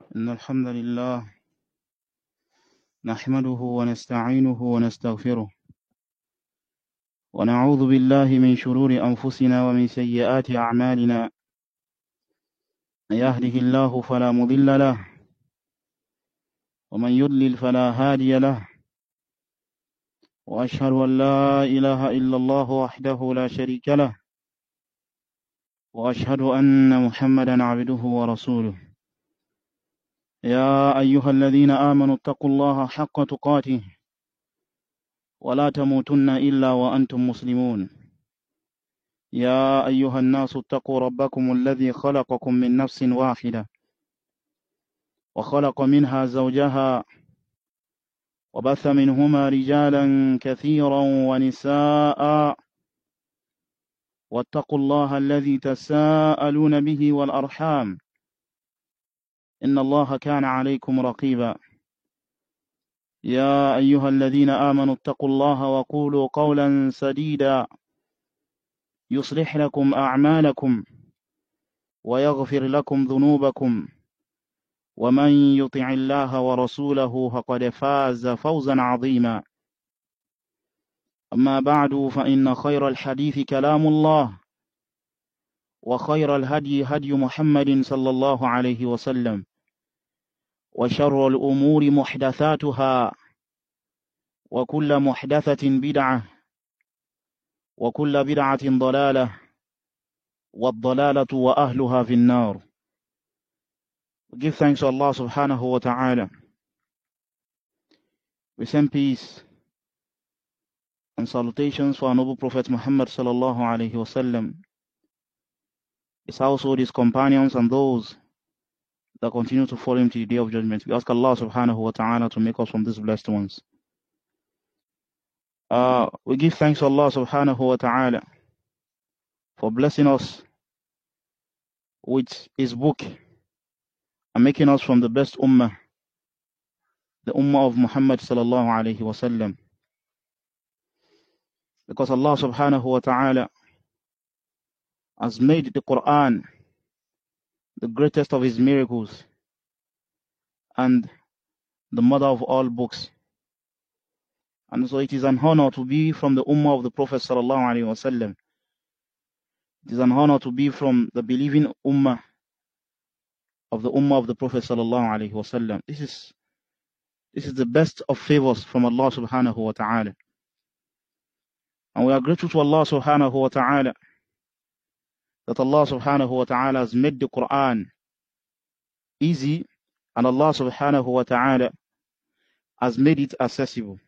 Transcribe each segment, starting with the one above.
إن الحمد لله نحمده ونستعينه ونستغفره ونعوذ بالله من شرور أنفسنا ومن سيئات أعمالنا. من يهده الله فلا مضل له ومن يضلل فلا هادي له، وأشهد أن لا إله إلا الله وحده لا شريك له، وأشهد أن محمدا عبده ورسوله. يا أيها الذين آمنوا اتقوا الله حق تقاته ولا تموتن إلا وأنتم مسلمون. يا أيها الناس اتقوا ربكم الذي خلقكم من نفس واحدة وخلق منها زوجها وبث منهما رجالا كثيرا ونساء، واتقوا الله الذي تساءلون به والأرحام إن الله كان عليكم رقيبا. يا أيها الذين آمنوا اتقوا الله وقولوا قولا سديدا يصلح لكم أعمالكم ويغفر لكم ذنوبكم، ومن يطع الله ورسوله فقد فاز فوزا عظيما. أما بعد، فإن خير الحديث كلام الله، وخير الهدي هدي محمد صلى الله عليه وسلم، وشر الأمور محدثاتها، وكل محدثة بدعة، وكل بدعة ضلالة، والضلالة وأهلها في النار. We give thanks to Allah subhanahu wa ta'ala. We send peace and salutations for our noble Prophet Muhammad sallallahu alayhi wa sallam, his household, his companions, and those that continue to follow him to the day of judgment. We ask Allah subhanahu wa ta'ala to make us from these blessed ones. We give thanks to Allah subhanahu wa ta'ala for blessing us with his book and making us from the best ummah, the ummah of Muhammad sallallahu alayhi wa sallam. Because Allah subhanahu wa ta'ala has made the Quran the greatest of his miracles and the mother of all books. And so it is an honor to be from the ummah of the Prophet sallallahu alaihi wasallam. It is an honor to be from the believing ummah of the Prophet sallallahu alaihi wasallam. This is the best of favors from Allah subhanahu wa ta'ala. And we are grateful to Allah subhanahu wa ta'ala that Allah subhanahu wa ta'ala has made the Quran easy, and Allah subhanahu wa ta'ala has made it accessible.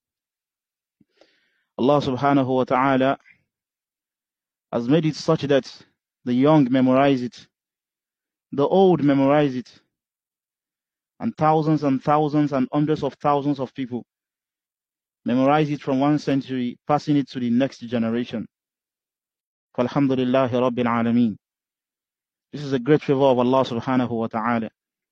Allah subhanahu wa ta'ala has made it such that the young memorize it, the old memorize it, and thousands and hundreds of thousands of people memorize it from one century, passing it to the next generation. Alhamdulillahi Rabbil Alameen. This is a great favor of Allah subhanahu wa ta'ala,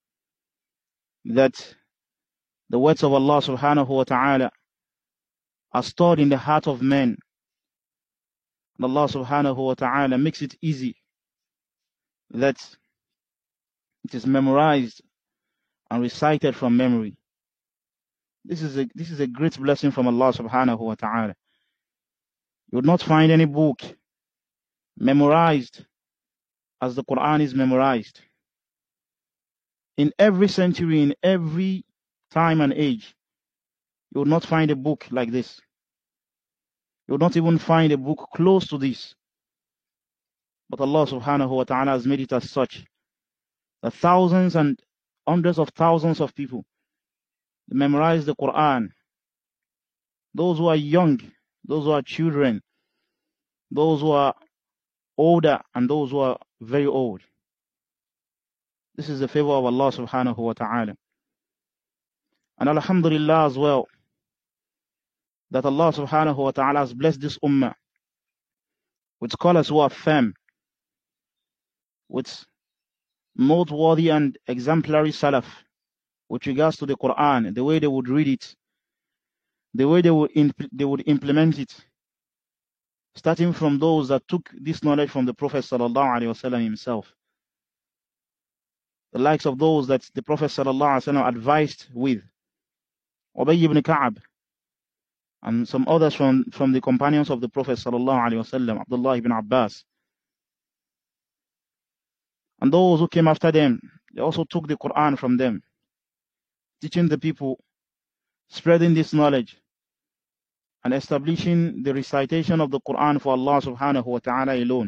that the words of Allah subhanahu wa ta'ala are stored in the heart of men. And Allah subhanahu wa ta'ala makes it easy that it is memorized and recited from memory. This is a great blessing from Allah subhanahu wa ta'ala. You would not find any book memorized as the Quran is memorized. In every century, in every time and age, you would not find a book like this. You would not even find a book close to this. But Allah subhanahu wa ta'ala has made it as such that thousands and hundreds of thousands of people memorize the Quran. Those who are young, those who are children, those who are older, and those who are very old. This is the favor of Allah subhanahu wa ta'ala. And alhamdulillah as well, that Allah subhanahu wa ta'ala has blessed this ummah with scholars who are firm, with noteworthy and exemplary salaf with regards to the Quran, the way they would read it, the way they would implement it, starting from those that took this knowledge from the Prophet sallallahu alaihi wasallam himself. the likes of those that the Prophet ﷺ advised with, Ubay ibn Ka'ab, and some others from the companions of the Prophet ﷺ, Abdullah ibn Abbas. And those who came after them, they also took the Quran from them, teaching the people, spreading this knowledge, and establishing the recitation of the Quran for Allah subhanahu wa ta'ala alone.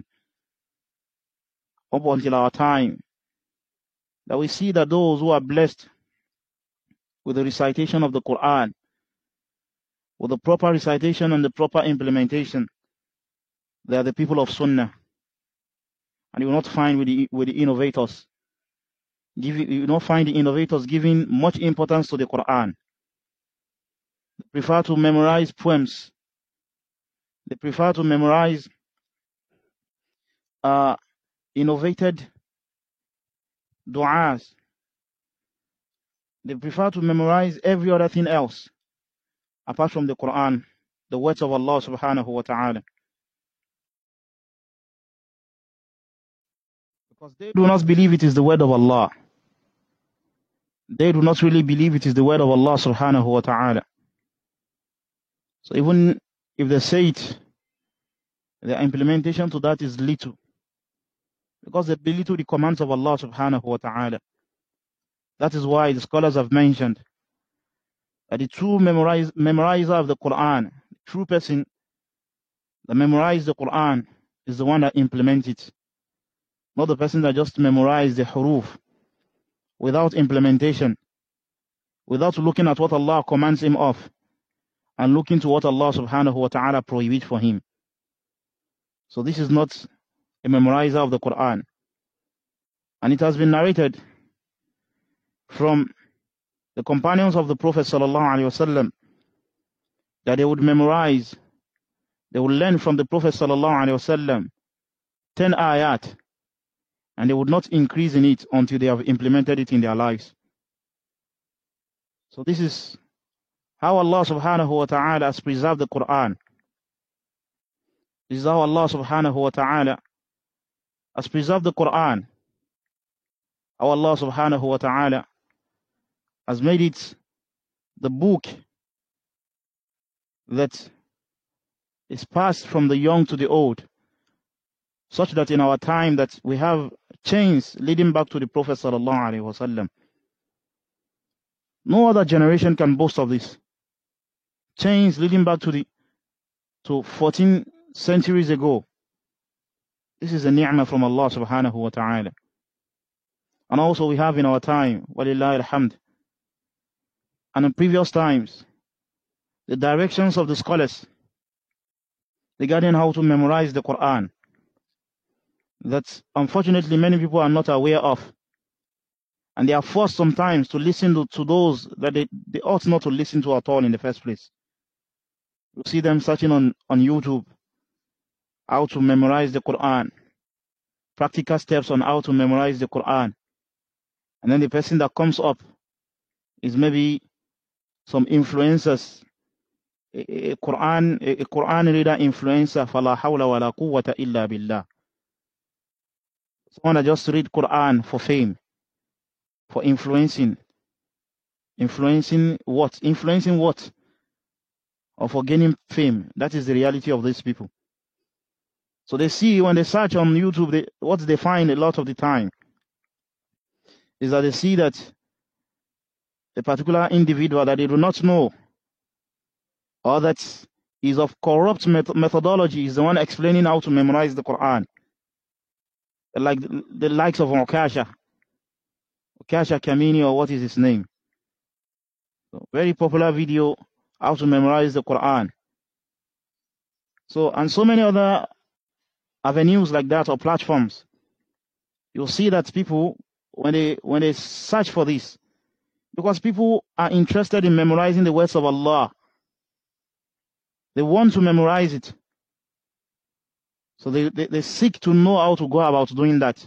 Up until our time, that we see that those who are blessed with the recitation of the Quran, with the proper recitation and the proper implementation, they are the people of Sunnah. And you will not find with the innovators. You will not find the innovators giving much importance to the Quran. They prefer to memorize poems. They prefer to memorize innovated du'as. They prefer to memorize every other thing else apart from the Quran, the words of Allah subhanahu wa ta'ala. Because they do not believe it is the word of Allah. They do not really believe it is the word of Allah subhanahu wa ta'ala. So even if they say it, their implementation to that is little. Because they belittle the commands of Allah subhanahu wa ta'ala. That is why the scholars have mentioned that the true memorizer of the Quran, the true person that memorizes the Quran, is the one that implements it. Not the person that just memorizes the huruf without implementation, without looking at what Allah commands him of, and looking to what Allah subhanahu wa ta'ala prohibits for him. So this is not a memorizer of the Quran. And it has been narrated from the companions of the Prophet sallallahu alaihi wasallam that they would memorize, they would learn from the Prophet sallallahu alaihi wasallam 10 ayat, and they would not increase in it until they have implemented it in their lives. So this is how Allah subhanahu wa ta'ala has preserved the Quran. This is how Allah subhanahu wa ta'ala has preserved the Quran. How Allah subhanahu wa ta'ala has made it the book that is passed from the young to the old, such that in our time that we have chains leading back to the Prophet sallallahu alaihi wasallam. No other generation can boast of this. Chains leading back to 14 centuries ago. This is a ni'mah from Allah subhanahu wa ta'ala. And also we have in our time, walillahi alhamd, and in previous times, the directions of the scholars regarding how to memorize the Quran, that unfortunately many people are not aware of. And they are forced sometimes to listen to those that they ought not to listen to at all in the first place. You see them searching on YouTube how to memorize the Quran, practical steps on how to memorize the Quran. And then the person that comes up is maybe some influencers, a Quran reader influencer, فَلَا حَوْلَ وَلَا قُوَّةَ إِلَّا بِاللَّهِ. Someone that just read Quran for fame, for influencing. Influencing what? Influencing what? Or for gaining fame. That is the reality of these people. So they see, when they search on YouTube, what they find a lot of the time is that they see that a particular individual that they do not know, or that is of corrupt methodology, is the one explaining how to memorize the Quran. Like the likes of Okasha Kamini, or what is his name? So, very popular video, how to memorize the Quran. So, and so many other avenues like that, or platforms. You'll see that people, when they search for this, because people are interested in memorizing the words of Allah, they want to memorize it. So they seek to know how to go about doing that.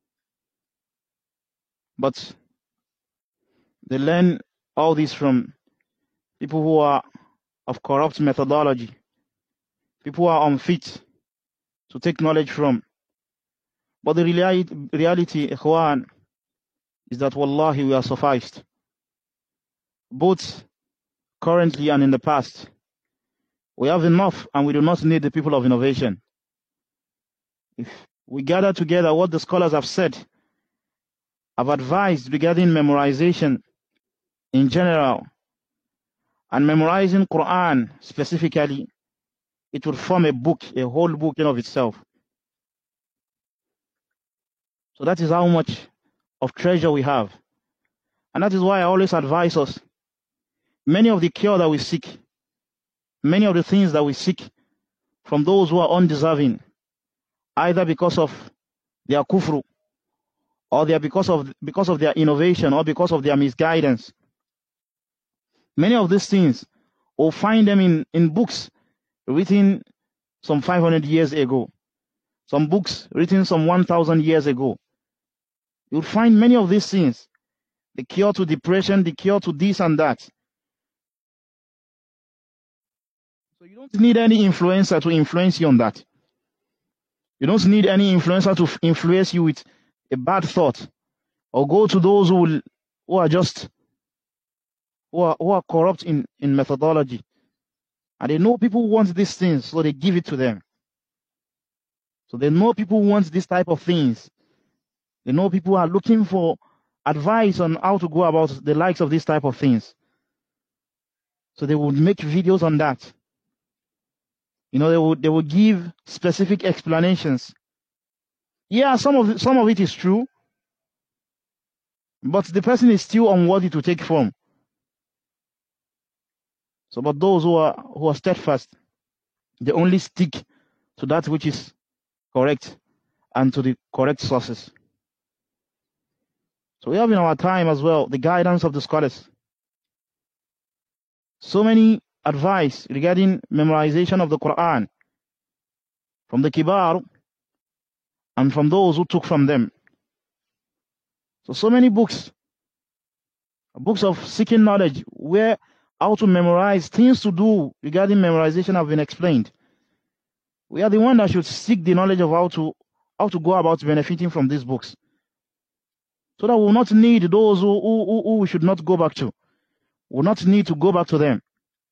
But they learn all this from people who are of corrupt methodology, people who are unfit to take knowledge from. But the reality, ikhwan, is that wallahi we are sufficed, both currently and in the past. We have enough and we do not need the people of innovation. If we gather together what the scholars have said, have advised regarding memorization in general, and memorizing Quran specifically, it would form a book, a whole book in of itself. So that is how much of treasure we have. And that is why I always advise us, many of the cure that we seek, many of the things that we seek from those who are undeserving, either because of their kufru, or because of their innovation, or because of their misguidance. Many of these things, we'll find them in books written some 500 years ago, some books written some 1,000 years ago. You'll find many of these things, the cure to depression, the cure to this and that. So you don't need any influencer to influence you on that. You don't need any influencer to influence you with a bad thought, or go to those who are corrupt in methodology, and they know people want these things, so they give it to them. So they know people want this type of things. They know people are looking for advice on how to go about the likes of this type of things. So they would make videos on that. You know, they would give specific explanations. Yeah, some of it is true, but the person is still unworthy to take from. So, but those who are steadfast, they only stick to that which is correct and to the correct sources. So we have in our time as well the guidance of the scholars. So many advice regarding memorization of the Quran from the Kibar and from those who took from them. So many books of seeking knowledge, where how to memorize, things to do regarding memorization have been explained. We are the one that should seek the knowledge of how to go about benefiting from these books, so that we will not need those who we should not go back to. We will not need to go back to them.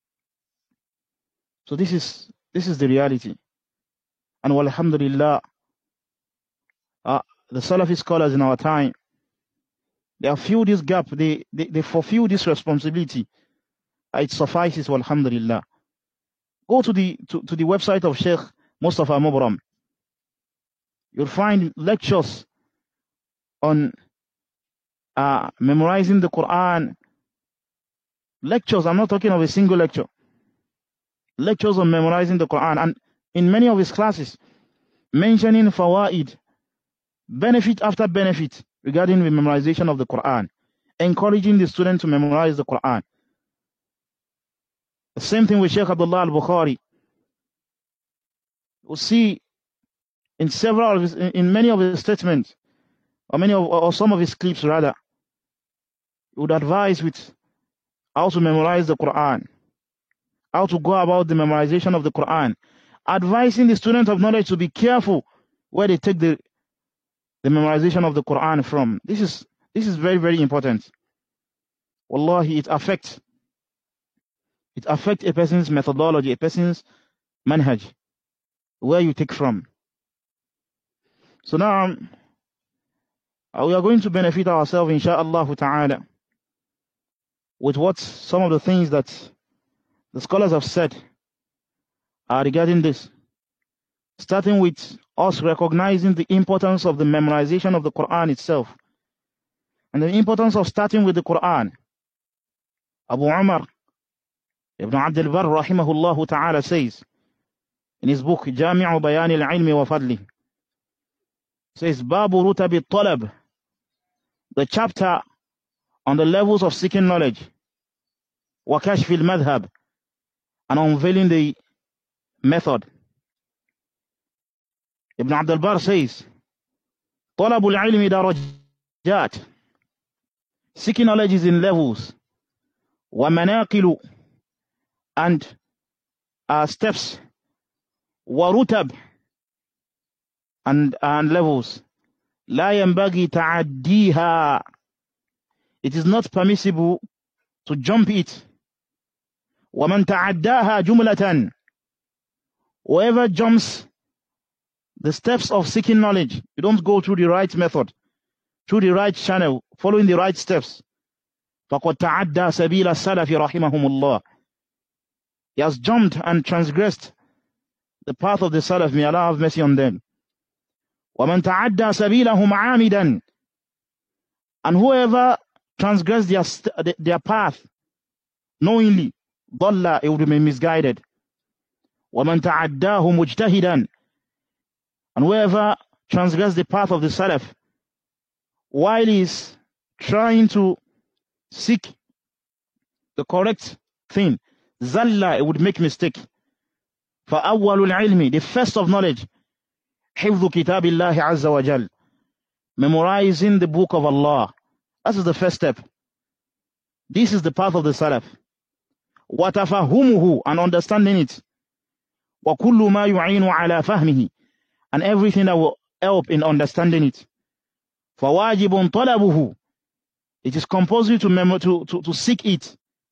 So this is the reality. And alhamdulillah, the Salafi scholars in our time, they have filled this gap, they fulfill this responsibility. It suffices, alhamdulillah. Go to the website of Sheikh Mustafa Mubram. You'll find lectures on memorizing the Quran. Lectures, I'm not talking of a single lecture. Lectures on memorizing the Quran, and in many of his classes, mentioning fawaid, benefit after benefit regarding the memorization of the Quran, encouraging the student to memorize the Quran. The same thing with Sheikh Abdullah al-Bukhari. You'll see in many of his statements, or some of his clips rather, he would advise with how to memorize the Quran, how to go about the memorization of the Quran, advising the student of knowledge to be careful where they take the memorization of the Quran from. This is very, very important. Wallahi, it affects a person's methodology, a person's manhaj, where you take from. So now, we are going to benefit ourselves, insha'Allah ta'ala, with some of the things that the scholars have said regarding this. Starting with us recognizing the importance of the memorization of the Quran itself, and the importance of starting with the Quran. Abu Umar Ibn Abd al-Barr rahimahullah ta'ala says in his book Jami'u Bayan al-Ilmi wa Fadli, says Babu Rutabi Talab, the chapter on the levels of seeking knowledge, wa Kashf al-Madhab, and unveiling the method. Ibn Abd al-Barr says Talabul ilmi darajat, seeking knowledge is in levels, wa manaqilu, and steps, wa rutab, and levels, la yanbaghi ta'addiha, It is not permissible to jump it. وَمَنْ تَعَدَّاهَا جُمْلَةً. Whoever jumps the steps of seeking knowledge, you don't go through the right method, through the right channel, following the right steps. فَقَدْ تَعَدَّى سَبِيلَ السَّلَفِ رَحِمَهُمُ اللَّهِ. He has jumped and transgressed the path of the Salaf. May Allah have mercy on them. وَمَنْ تَعَدَّى سَبِيلَهُمْ عَامِدًا. And whoever transgressed their path knowingly, ضَلَّ, it would remain misguided. وَمَنْ تَعَدَّاهُ مُجْتَهِدًا. And whoever transgressed the path of the Salaf while he is trying to seek the correct thing, zalla, it would make mistake. فَأَوَّلُ الْعِلْمِ, the first of knowledge, حِفْظُ كِتَابِ اللَّهِ عَزَّ وَجَلَّ, memorizing the book of Allah. That is the first step. This is the path of the Salaf. وَتَفَهُّمُهُ, and understanding it. وَكُلُّ مَا يُعِينُ عَلَى فَهْمِهِ, and everything that will help in understanding it. فَوَاجِبٌ طَلَبُهُ, it is compulsory to seek it.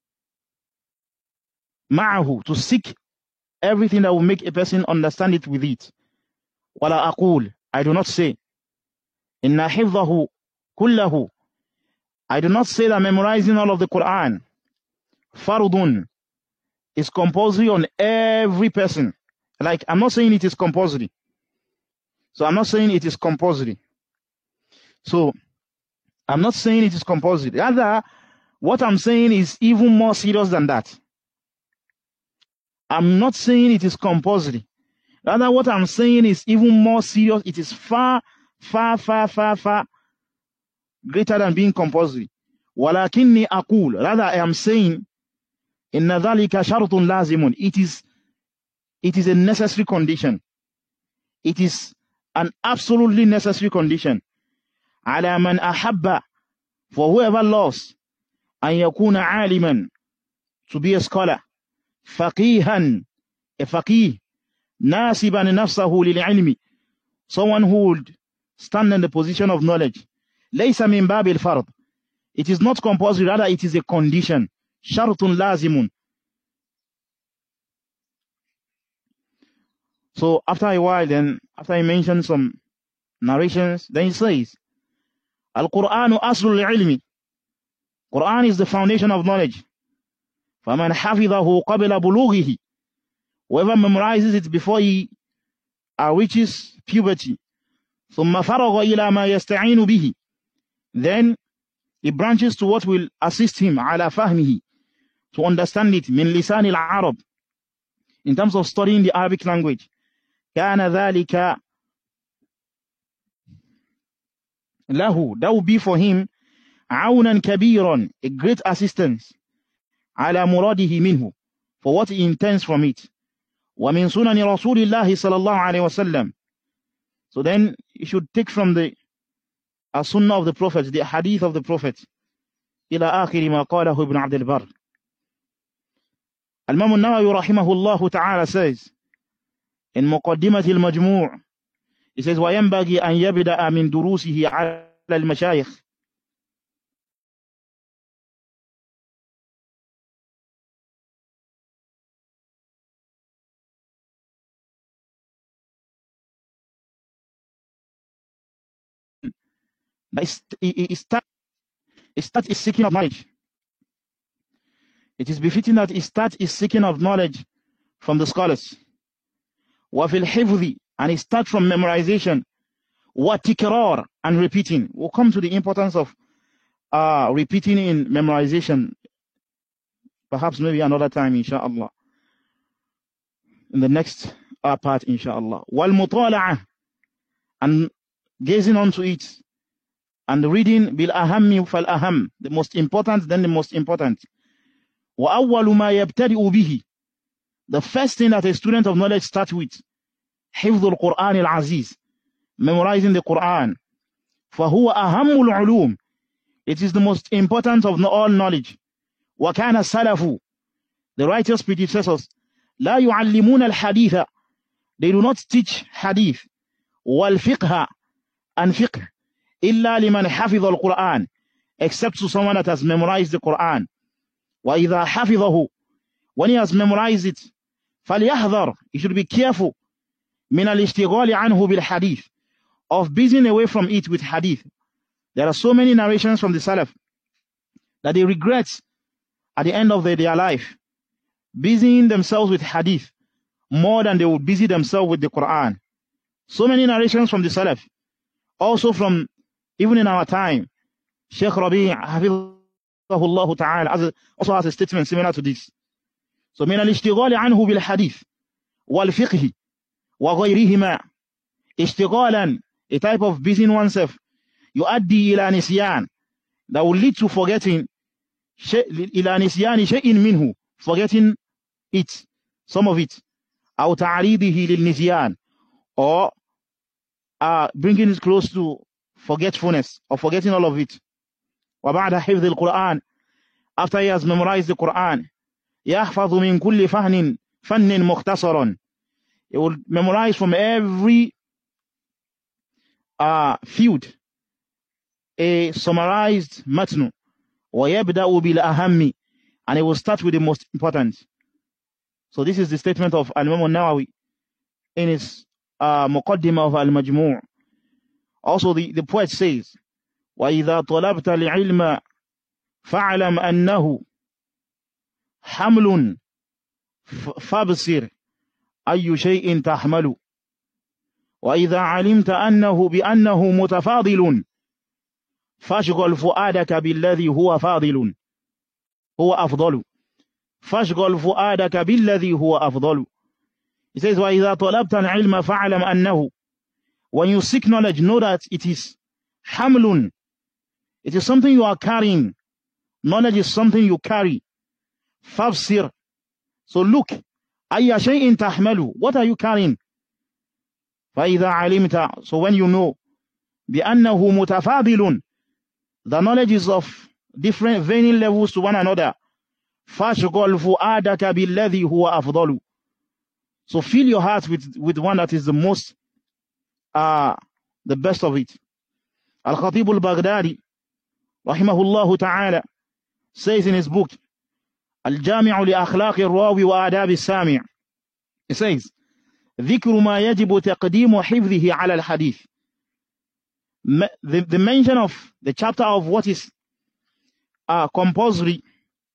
مَعَهُ, to seek everything that will make a person understand it with it. وَلَا أَقُولُ, I do not say. إِنَّ حِفْظَهُ كُلَّهُ, I do not say that memorizing all of the Quran, fardun, is compulsory on every person. Like, I'm not saying it is compulsory. So I'm not saying it is compulsory. So I'm not saying it is compulsory. Rather, what I'm saying is even more serious than that. I'm not saying it is compulsory. Rather, what I'm saying is even more serious. It is far, far, far, far, far greater than being compulsory. وَلَكِنِّي أَقُولُ, rather I am saying, إِنَّ ذَلِكَ شَرْطٌ لَازِمٌ, it is a necessary condition. It is an absolutely necessary condition. عَلَى مَنْ أَحَبَّ, for whoever loves, أَنْ يَكُونَ عَالِمًا, to be a scholar, فَقِيهًا, a faqih, نَاسِبًا نَفْسَهُ لِلْعِلْمِ, someone who would stand in the position of knowledge. لَيْسَ مِنْ بَابِ الْفَرْض, it is not compulsory, rather it is a condition. شَرْطٌ لَازِمٌ. So after a while, then after he mentioned some narrations, then he says, Al-Qur'anu aslul ilmi, Quran is the foundation of knowledge. فَمَنْ حَفِظَهُ قَبْلَ بُلُوغِهِ, whoever memorizes it before he reaches puberty, ثُمَّ فَرَغَ إِلَى مَا يَسْتَعِينُ بِهِ, then he branches to what will assist him عَلَى فَهْمِهِ, to understand it, مِنْ لِسَانِ الْعَرَبِ, in terms of studying the Arabic language. كَانَ ذَلِكَ له, that will be for him عَوْنًا كَبِيرًا, a great assistance, عَلَى مُرَادِهِ مِنْهُ, for what he intends from it. وَمِنْ سُنَنِ رَسُولِ اللَّهِ صَلَى اللَّهُ عَلَيْهِ وَسَلَّمَ, so then you should take from the sunnah of the Prophet, the hadith of the Prophet, إلى آخر ما قاله ابن عبد البر. Al-Imam al-Nawawi rahimahullah ta'ala says in مقدمة المجموع, he says وينبغي أن يبدأ من دروسه على المشايخ, he start is seeking of knowledge. It is befitting that he start is seeking of knowledge from the scholars. وَفِي الْحِفْظِ, and he start from memorization. وَتِكْرَار, and repeating. We'll come to the importance of repeating in memorization, perhaps maybe another time, inshallah, in the next part, inshallah. وَالْمُطَالَعَةِ, and gazing onto it, and reading بِالْأَهَمِّ فَالْأَهَمِّ, the most important, then the most important. وَأَوَّلُ مَا يَبْتَدِئُ بِهِ, the first thing that a student of knowledge starts with, حِفْظُ الْقُرْآنِ الْعَزِيزِ, memorizing the Quran. فَهُوَ أَهَمُّ الْعُلُومِ, it is the most important of all knowledge. وَكَانَ السَّلَفُ, the righteous predecessors, لَا يُعَلِّمُونَ الْحَدِيثَ, they do not teach hadith, وَالْفِقْهَ, and fiqh, إِلَّا لِمَنْ حَفِظَ الْقُرْآنِ, except to someone that has memorized the Quran. وَإِذَا حَفِظَهُ, when he has memorized it, فَلْيَحْذَرْ, he should be careful, مِنَ الْإِشْتِغَالِ عَنْهُ بِالْحَدِيثِ, of busying away from it with hadith. There are so many narrations from the Salaf that they regret at the end of their life, busying themselves with hadith more than they would busy themselves with the Quran. So many narrations from the Salaf. Also from, even in our time, Sheikh Rabi' Hafizahullah Ta'ala also has a statement similar to this. So, من الاشتغال عنه بالحديث والفقه وغيرهما, اشتغالا, a type of busying oneself, يؤدي إلى نسيان, that will lead to forgetting, إلى نسيان شيء منه, forgetting it, some of it, أو تعريضه للنسيان, or bringing it close to forgetfulness or forgetting all of it. وبعد حفظ القرآن, after he has memorized the Quran, يحفظ من كل فن مختصرا, he will memorize from every field a summarized matnu, ويبدأ بالأهم, and he will start with the most important. So this is the statement of Al-Imam Al-Nawawi in his Muqaddimah of Al-Majmu'. Also the poet says, وَإِذَا طَلَبْتَ الْعِلْمَ فَاعْلَمْ أَنَّهُ حَمْلٌ فَابْصِرْ أَيُّ شَيْءٍ تَحْمَلُ وَإِذَا عَلِمْتَ أَنَّهُ بِأَنَّهُ مُتَفَاضِلٌ فَاشْغَلْ فُؤَادَكَ بِالَّذِي هُوَ فَاضِلٌ هُوَ أَفْضَلُ فَاشْغَلْ فُؤَادَكَ بِالَّذِي هُوَ أَفْضَلُ. He says, وَإِذَا طَلَبْتَ الْعِلْمَ فَاعْلَمْ أَنَّهُ, when you seek knowledge, know that it is hamlun. It is something you are carrying. Knowledge is something you carry. Fabsir. So look, أَيَّ شَيْءٍ تَحْمَلُ, what are you carrying? فَإِذَا عَلِمْتَ, so when you know, بِأَنَّهُ مُتَفَاضِلٌ, the knowledge is of different varying levels to one another. فَاشْغَلْ فُؤَادَكَ بِالَّذِي هُوَ أَفْضَلُ, so fill your heart with one that is the most, the best of it. Al-Khatib al-Baghdadi, rahimahullah ta'ala, says in his book, Al-Jami'u li akhlaqi al-rawi wa adab al-sami', he says, ذِكْرُ مَا يَجِبُ تَقْدِيمُ حِفْظِهِ عَلَى الْحَدِيثِ, the mention of the chapter of what is compulsory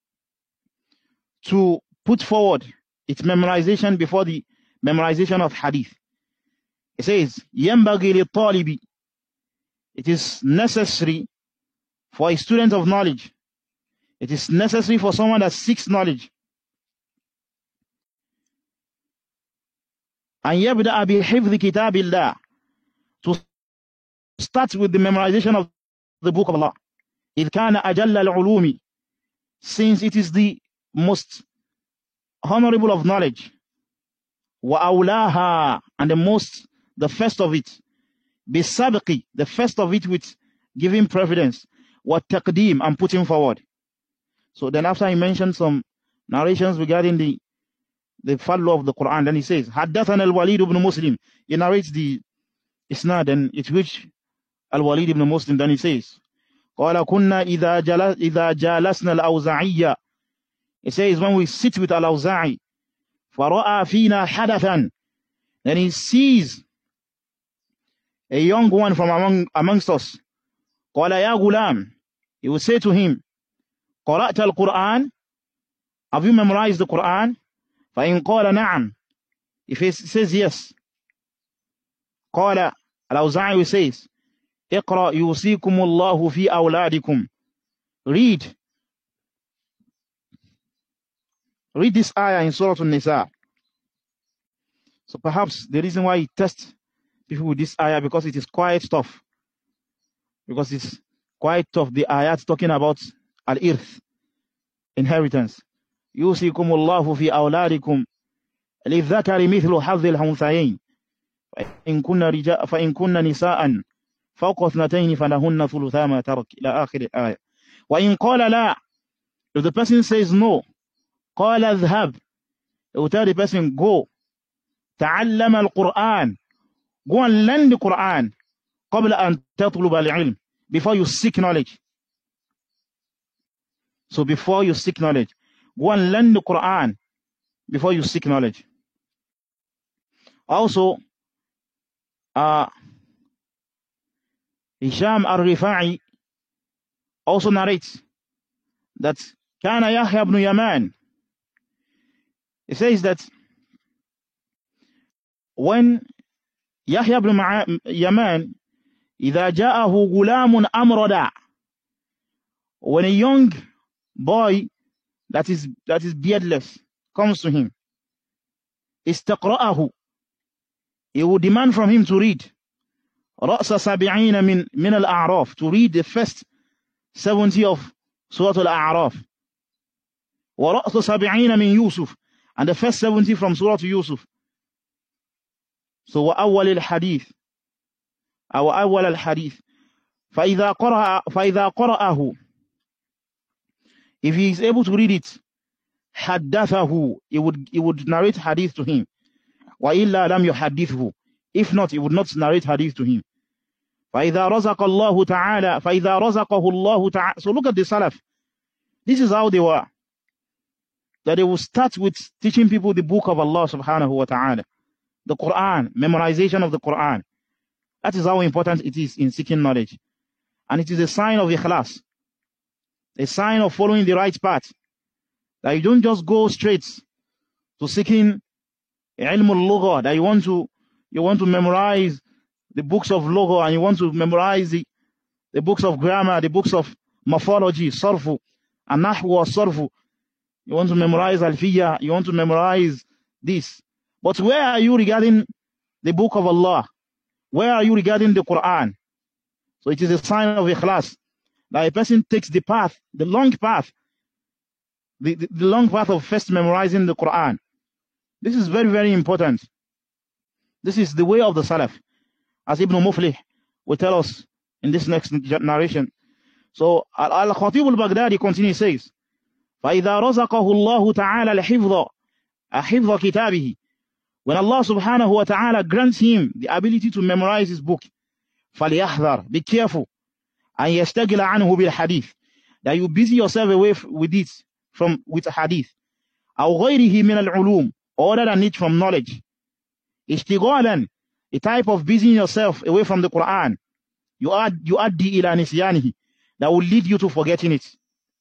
to put forward its memorization before the memorization of hadith. It says, يَنْبَغِي لِلطَّالِبِ, it is necessary for a student of knowledge, it is necessary for someone that seeks knowledge, أَنْ يَبْدَأَ بِحِفْظِ كِتَابِ اللَّهِ, to start with the memorization of the book of Allah. إِذْ كَانَ أَجَلَّ الْعُلُومِ, since it is the most honorable of knowledge, وَأَوْلَاهَا, and the first of it, بِالسَّبْقِ, the first of it with giving preference, وَالتَّقْدِيم, and putting forward. So then after he mentioned some narrations regarding the fadl of the Quran, then he says, حَدَّثَنَا الْوَلِيدُ ibn Muslim, he narrates the isnad, and it reached Al-Walid ibn Muslim, then he says, قَالَ كُنَّا إِذَا جَالَسْنَا الْأَوْزَعِيَّ, he says, when we sit with Al-Awza'i, فَرَأَى فِينَا حَدَثًا, then he sees a young one from amongst us. قَالَ يَا غُلَامِ, he will say to him, قَرَأْتَ الْقُرْآنِ, have you memorized the Quran? فَإِنْ قَالَ نَعَمْ, if he says yes, قَالَ, Al-Awza'i says, اقرأ يوصيكم الله في أولادكم, read this ayah in Surah An-Nisa. So perhaps the reason why he tests people with this ayah, because it is quite tough. Because it's quite tough. The ayat talking about al-irth, inheritance. يوصيكم الله في أولادكم للذكر مثل حظ الأنثيين فإن كن نساء فوق اثنتين فلهن ثلثا ما ترك إلى آخر الآية. وإن قال لا, if the person says no, قال اذهب, it will tell the person, go, تعلم القرآن, go and learn the Quran, قبل أن تطلب العلم, before you seek knowledge. So before you seek knowledge, go and learn the Quran before you seek knowledge. Also, Hisham al-Rifa'i also narrates that Kana Yahya ibn Yaman. He says that when Yahya ibn Yaman, إذا جاءه غلام أمردا, when a young boy that is beardless comes to him, استقرأه, he will demand from him to read رأس سبعين من الأعراف, to read the first 70 of Surah Al-A'raf, ورأس سبعين من يوسف, and the first 70 from Surah Yusuf. So وأول الحديث أو أول الحديث فإذا قرأه, if he is able to read it, حدثه, he would narrate hadith to him. وإلا لم يحدثه, if not, he would not narrate hadith to him. فإذا رزقه الله تعالى. So look at the Salaf. This is how they were. That they will start with teaching people the book of Allah subhanahu wa ta'ala, the Quran, memorization of the Quran. That is how important it is in seeking knowledge. And it is a sign of ikhlas, a sign of following the right path. That you don't just go straight to seeking ilm al-lugha, that you want to memorize the books of lugha, and you want to memorize the books of grammar, the books of morphology, sarfu, and nahwu or sarfu. You want to memorize alfiyah, you want to memorize this. But where are you regarding the book of Allah? Where are you regarding the Quran? So it is a sign of ikhlas that a person takes the path, the long path of first memorizing the Quran. This is very, very important. This is the way of the Salaf, as Ibn Muflih will tell us in this next narration. So Al-Khatib al-Baghdadi continues, says, فَإِذَا رَزَقَهُ اللَّهُ تَعَالَى حِفْظَ كِتَابِهِ, when Allah subhanahu wa ta'ala grants him the ability to memorize his book, فَلْيَحْذَرْ, be careful, أَنْ يَسْتَغِلَ عَنْهُ بِالْحَدِيثِ, that you busy yourself away with a hadith, أَوْ غَيْرِهِ مِنَ الْعُلُومِ, other than it from knowledge. اشتغالا, a type of busying yourself away from the Quran, يؤدي إلى نسيانه, that will lead you to forgetting it.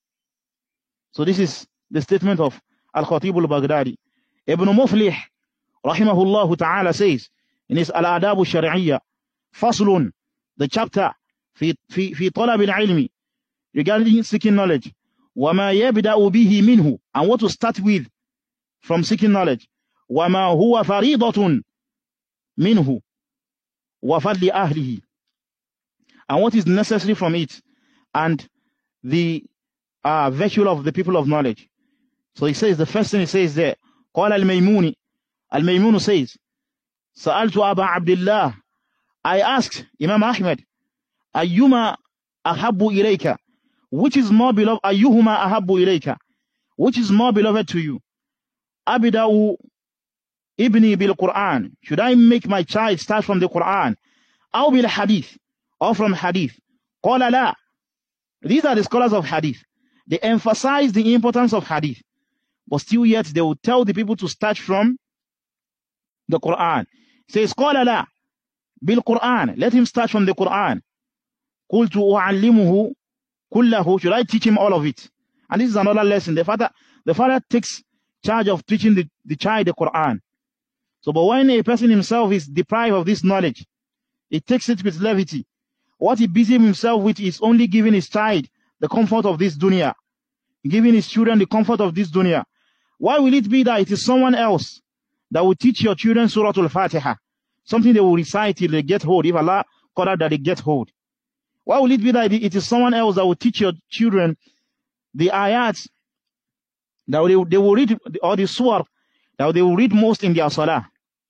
So this is the statement of Al-Khatib al-Baghdadi. Ibn Muflih rahimahullah ta'ala says in his Al-Adab al-Shari'iyya, Faslun, the chapter fi talab al-ilmi, regarding seeking knowledge, وَمَا يَبْدَأُ بِهِ مِنْهُ, and what to start with from seeking knowledge, وَمَا هُوَ فَرِيضَةٌ مِنْهُ وَفَضْلِ أَهْلِهِ, and what is necessary from it, and the virtue of the people of knowledge. So he says, the first thing he says there, قال الميموني, Al-Maymun says, سألت أبا عبد الله, I asked Imam Ahmad, أيما أحب إليك, which is more beloved, أيهما أحب إليك, which is more beloved to you, أبدأ ابني بالقرآن, should I make my child start from the Quran, أو بالحديث, or from hadith? قال لا. These are the scholars of hadith. They emphasize the importance of hadith, but still yet they will tell the people to start from the Quran. It says, قال لا بالقرآن, let him start from the Quran. قلت أعلمه كله, should I teach him all of it? And this is another lesson. The father takes charge of teaching the child the Quran. So, but when a person himself is deprived of this knowledge, he takes it with levity. What he busies himself with is only giving his child the comfort of this dunya, giving his children the comfort of this dunya. Why will it be that it is someone else that will teach your children Surah Al-Fatiha, something they will recite till they get old, if Allah qadar that they get old? Why will it be that it is someone else that will teach your children the ayats that they will read, or the surah that they will read most in their salah?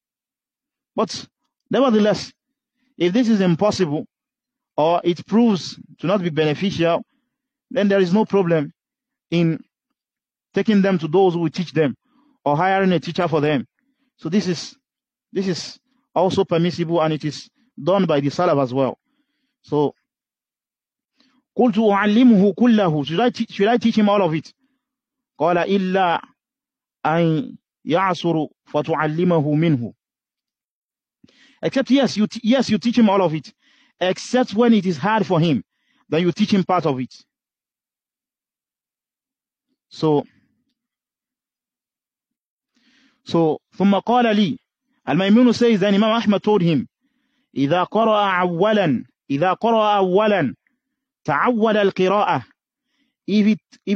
But nevertheless, if this is impossible, or it proves to not be beneficial, then there is no problem in taking them to those who will teach them, or hiring a teacher for them. So this is also permissible, and it is done by the Salaf as well. So قلت أعلمه كله. Should I teach him all of it? قال إلا أن يعصر فتعلمه منه. Except yes, you teach him all of it. Except when it is hard for him, then you teach him part of it. So ثم قال لي, Al-Maymun says, then Imam Ahmad told him, إذا قرأ أولا تعود القراءة. If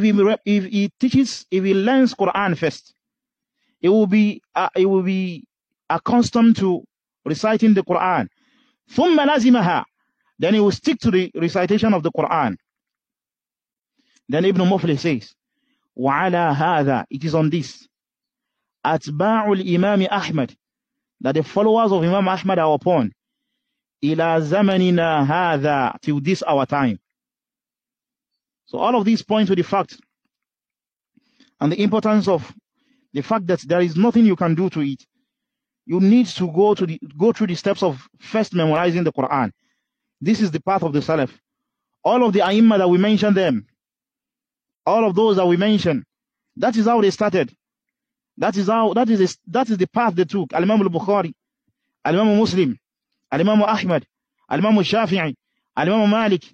he learns Quran first, it will be accustomed to reciting the Quran. ثم لازمها, then he will stick to the recitation of the Quran. Then Ibn Muflih says, وعلى هذا, it is on this, أتباع الإمام أحمد, that the followers of Imam Ahmad are upon, إلى زمننا هذا, till this our time. So all of these point to the fact and the importance of the fact that there is nothing you can do to it. You need to go through the steps of first memorizing the Quran. This is the path of the Salaf. All of the A'immah that we mentioned them, all of those that we mentioned, that is how they started. That is the path they took. Al-Imam al-Bukhari, Al-Imam Muslim, Al-Imam Ahmad, Al-Imam Shafi'i, Al-Imam Malik.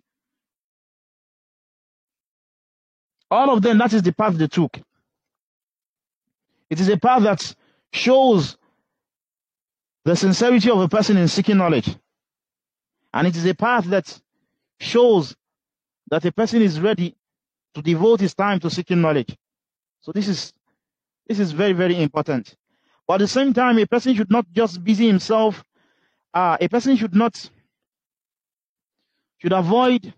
All of them, that is the path they took. It is a path that shows the sincerity of a person in seeking knowledge. And it is a path that shows that a person is ready to devote his time to seeking knowledge. So this is very, very important. But at the same time, a person should not just busy himself. A person should avoid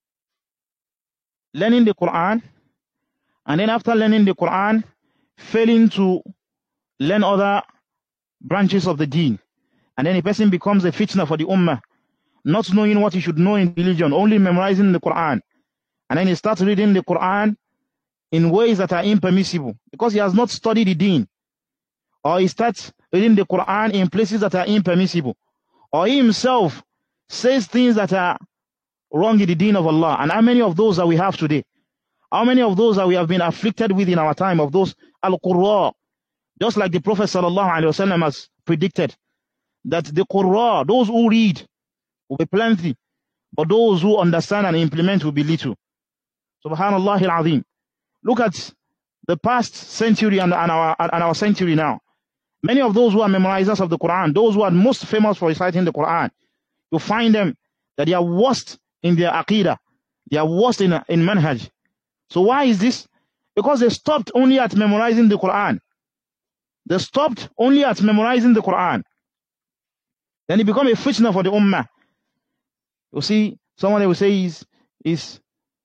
learning the Quran, and then after learning the Quran, failing to learn other branches of the deen. And then a person becomes a fitna for the ummah, not knowing what he should know in religion, only memorizing the Quran. And then he starts reading the Quran in ways that are impermissible because he has not studied the deen. Or he starts reading the Quran in places that are impermissible. Or he himself says things that are wrong in the deen of Allah. And how many of those that we have today? How many of those that we have been afflicted with in our time, of those al-Qurra? Just like the Prophet ﷺ has predicted, that the Qurra, those who read, will be plenty, but those who understand and implement will be little. Subhanallah al-Azim. Look at the past century and our century now. Many of those who are memorizers of the Quran, those who are most famous for reciting the Quran, you find them that they are worst in their aqidah. They are worst in manhaj. So why is this? Because they stopped only at memorizing the Quran. They stopped only at memorizing the Quran. Then it become a fitna for the ummah. You see, someone will say is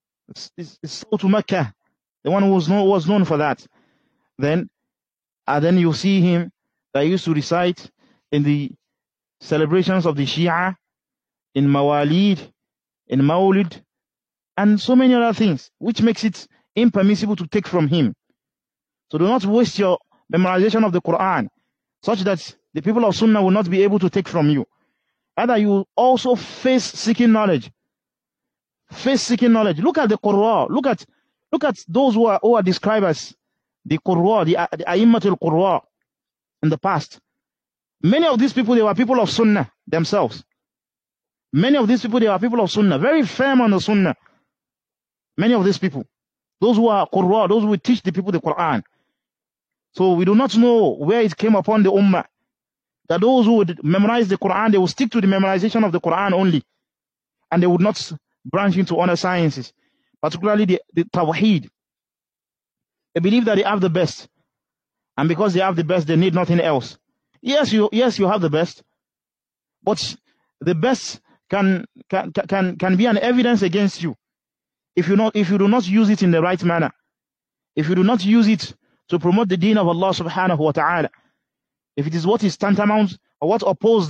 so to Mecca, the one who was known for that. Then you see him that used to recite in the celebrations of the Shia, in Mawalid, in Mawlid, and so many other things, which makes it impermissible to take from him. So do not waste your memorization of the Quran, such that the people of Sunnah will not be able to take from you. Either you also face seeking knowledge. Face seeking knowledge. Look at the Qurra. Look at those who are described as the Qurra, the A'immatul Qurra in the past. Many of these people, they were people of Sunnah themselves. Many of these people, they were people of Sunnah, very firm on the Sunnah. Many of these people, those who are Qurra, those who teach the people the Quran. So we do not know where it came upon the Ummah that those who would memorize the Quran, they will stick to the memorization of the Quran only, and they would not branch into other sciences, particularly the Tawheed. They believe that they have the best, and because they have the best, they need nothing else. Yes, you have the best, but the best can be an evidence against you if you do not use it in the right manner. If you do not use it to promote the deen of Allah subhanahu wa ta'ala, if it is what is tantamount or what opposed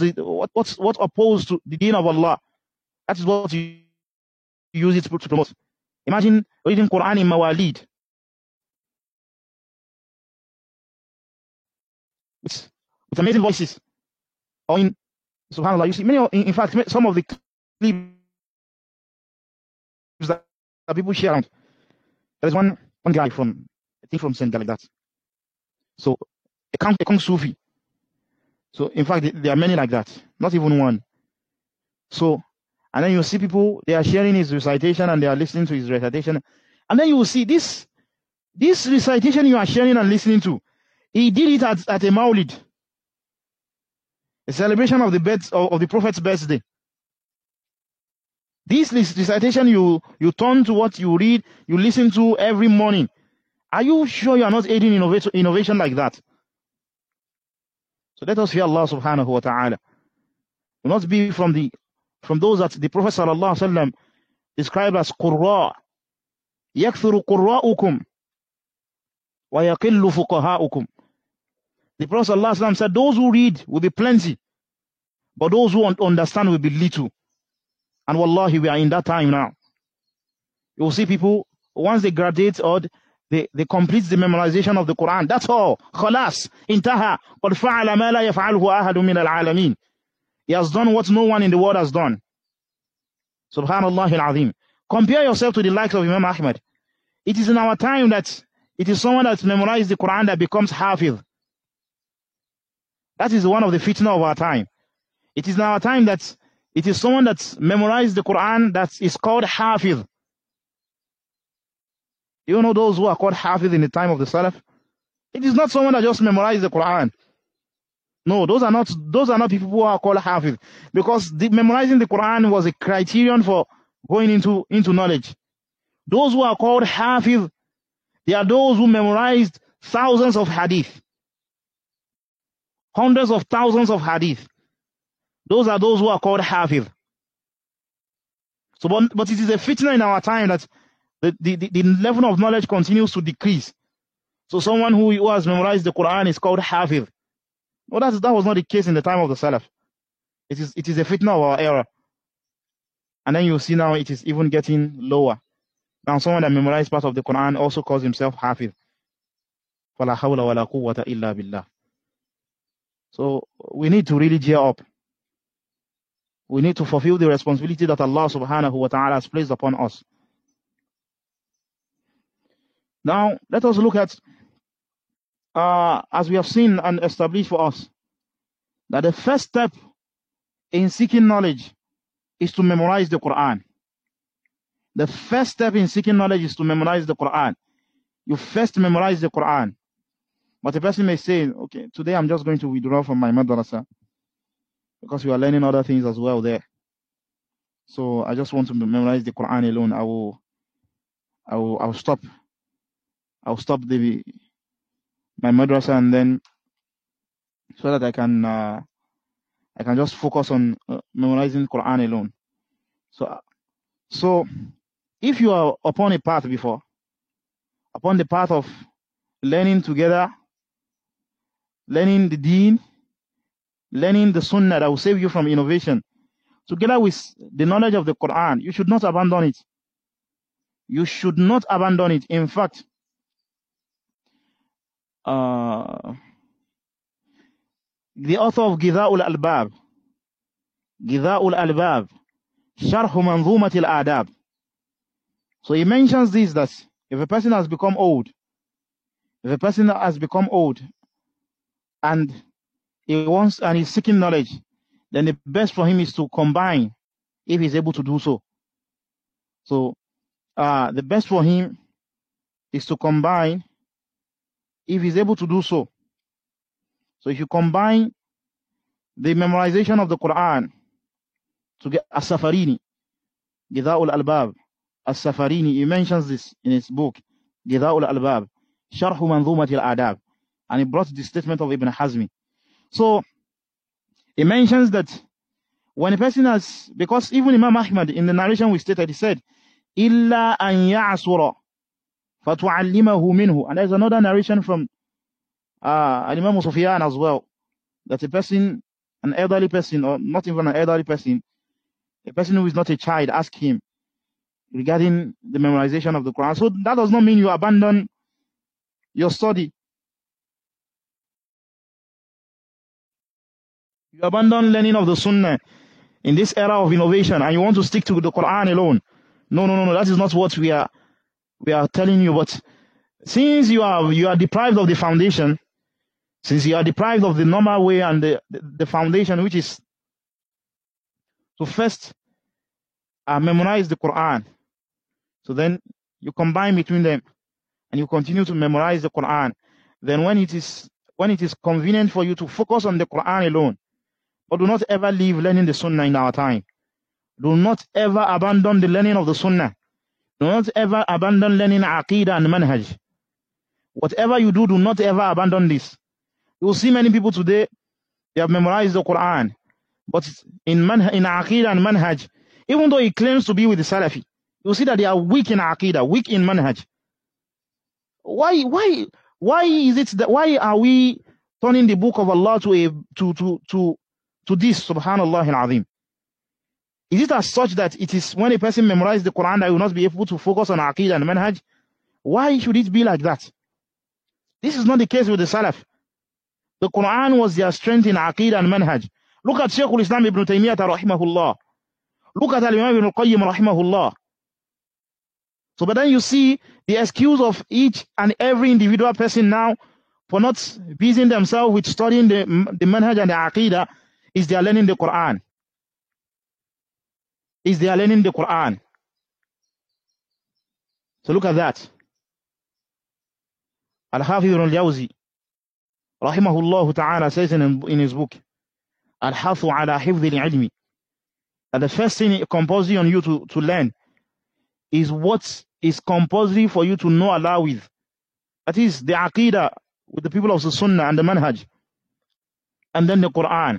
to the deen of Allah, that is what you use it to promote. Imagine reading Quran in Mawalid. With amazing voices. Or in subhanAllah, you see many, in fact, some of the clips that people share around. There's one guy from, I think from Senegal, like that. So a Kang Sufi. So in fact, there are many like that, not even one. So, and then you see people, they are sharing his recitation and they are listening to his recitation. And then you will see this recitation you are sharing and listening to, he did it at a Maulid, a celebration of the birth of the Prophet's birthday. This recitation you turn to what you read, you listen to every morning. Are you sure you are not aiding innovation like that? So let us fear Allah subhanahu wa ta'ala. Do not be from those that the Prophet sallallahu alaihi wasallam described as qurra. Yakthuru qurra'ukum wa yaqillu fuqaha'ukum. The Prophet sallallahu alaihi wasallam said, those who read will be plenty, but those who understand will be little. And wallahi, we are in that time now. You will see people, once they graduate or they complete the memorization of the Quran, that's all. Khalas, intaha, qad fa'ala ma la yaf'aluhu ahadun min al-alamin. He has done what no one in the world has done. Subhanallah al-azim. Compare yourself to the likes of Imam Ahmad. It is in our time that it is someone that memorized the Quran that becomes hafiz. That is one of the fitna of our time. It is in our time that it is someone that memorized the Quran that is called hafiz. You know those who are called hafiz in the time of the Salaf? It is not someone that just memorized the Quran. No, those are not people who are called hafiz. Because memorizing the Quran was a criterion for going into knowledge. Those who are called hafiz, they are those who memorized thousands of hadith. Hundreds of thousands of hadith. Those are those who are called hafiz. So, but it is a fitna in our time that the level of knowledge continues to decrease. So someone who has memorized the Quran is called hafiz. No, that was not the case in the time of the Salaf. It is a fitna of our era. And then you see now it is even getting lower. Now someone that memorized part of the Quran also calls himself hafiz. فَلَا حَوْلَ وَلَا قُوَّةَ إِلَّا بِاللَّهِ. So we need to really gear up. We need to fulfill the responsibility that Allah subhanahu wa ta'ala has placed upon us. Now, let us look at, as we have seen and established for us, that the first step in seeking knowledge is to memorize the Quran. The first step in seeking knowledge is to memorize the Quran. You first memorize the Quran. But a person may say, okay, today I'm just going to withdraw from my madrasa because we are learning other things as well there. So I just want to memorize the Quran alone. I'll stop. I'll stop my madrasa, and then so that I can just focus on memorizing Quran alone. So if you are upon a path before, upon the path of learning together, learning the deen, learning the sunnah that will save you from innovation, together with the knowledge of the Quran, you should not abandon it. You should not abandon it. In fact, the author of Ghidha'ul Albab, Sharh Manzumat al-Adab. So he mentions this, that if a person has become old, and he's seeking knowledge, then the best for him is to combine, if he's able to do so. So the best for him is to combine, if he's able to do so. So if you combine the memorization of the Quran to get As-Safarini, Ghidha'ul Albab, As-Safarini, he mentions this in his book, Ghidha'ul Albab, Sharh Manzumat al-Adab, and he brought the statement of Ibn Hazmi. So he mentions that when a person has, because even Imam Ahmad in the narration we stated, he said, "Illa an ya'sura fatu'allimahu minhu." And there's another narration from Imam Sufyan as well, that a person, an elderly person, or not even an elderly person, a person who is not a child, ask him regarding the memorization of the Quran. So that does not mean you abandon your study. You abandon learning of the Sunnah in this era of innovation and you want to stick to the Quran alone. No. That is not what we are telling you. But since you are deprived of the foundation, since you are deprived of the normal way and the foundation, which is to first memorize the Quran. So then you combine between them and you continue to memorize the Quran. Then when it is convenient for you to focus on the Quran alone, but do not ever leave learning the Sunnah in our time. Do not ever abandon the learning of the Sunnah. Do not ever abandon learning Aqidah and Manhaj. Whatever you do, do not ever abandon this. You will see many people today, they have memorized the Quran, but in Aqidah and Manhaj, even though he claims to be with the Salafi, you will see that they are weak in Aqidah, weak in Manhaj. Why is it that, why are we turning the book of Allah to this, subhanallah al-azim? Is it as such that it is when a person memorizes the Quran that he will not be able to focus on Aqidah and Manhaj? Why should it be like that? This is not the case with the Salaf. The Quran was their strength in Aqidah and Manhaj. Look at Shaykh al-Islam ibn Taymiyyah rahimahullah. Look at Al-Imam ibn al-Qayyim rahimahullah. So but then you see the excuse of each and every individual person now for not busying themselves with studying the Manhaj and the Aqidah is they are learning the Quran. So look at that. Al-Hafiz ibn al-Jawzi rahimahullah ta'ala says in his book, Al-Hathu ala hifdhi al-ilmi, that the first thing it compulsory on you to learn is what is compulsory for you to know Allah with. That is the Aqidah with the people of the Sunnah and the Manhaj, and then the Quran.